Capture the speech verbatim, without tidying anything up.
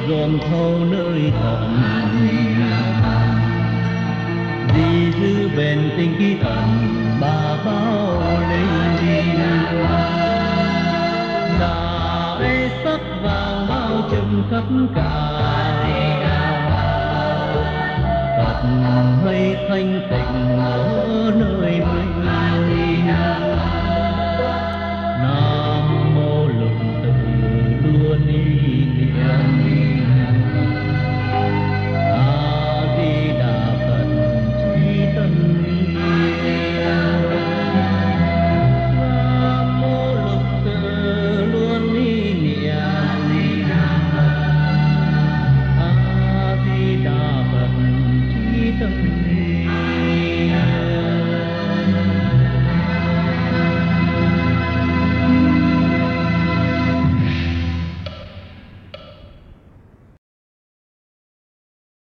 dòm thâu nơi thần, vì giữ bền tình khí thần bà bao linh. Đại sắc vàng bao trùm khắp cả, Phật mây thanh tịnh ở nơi mình. Nào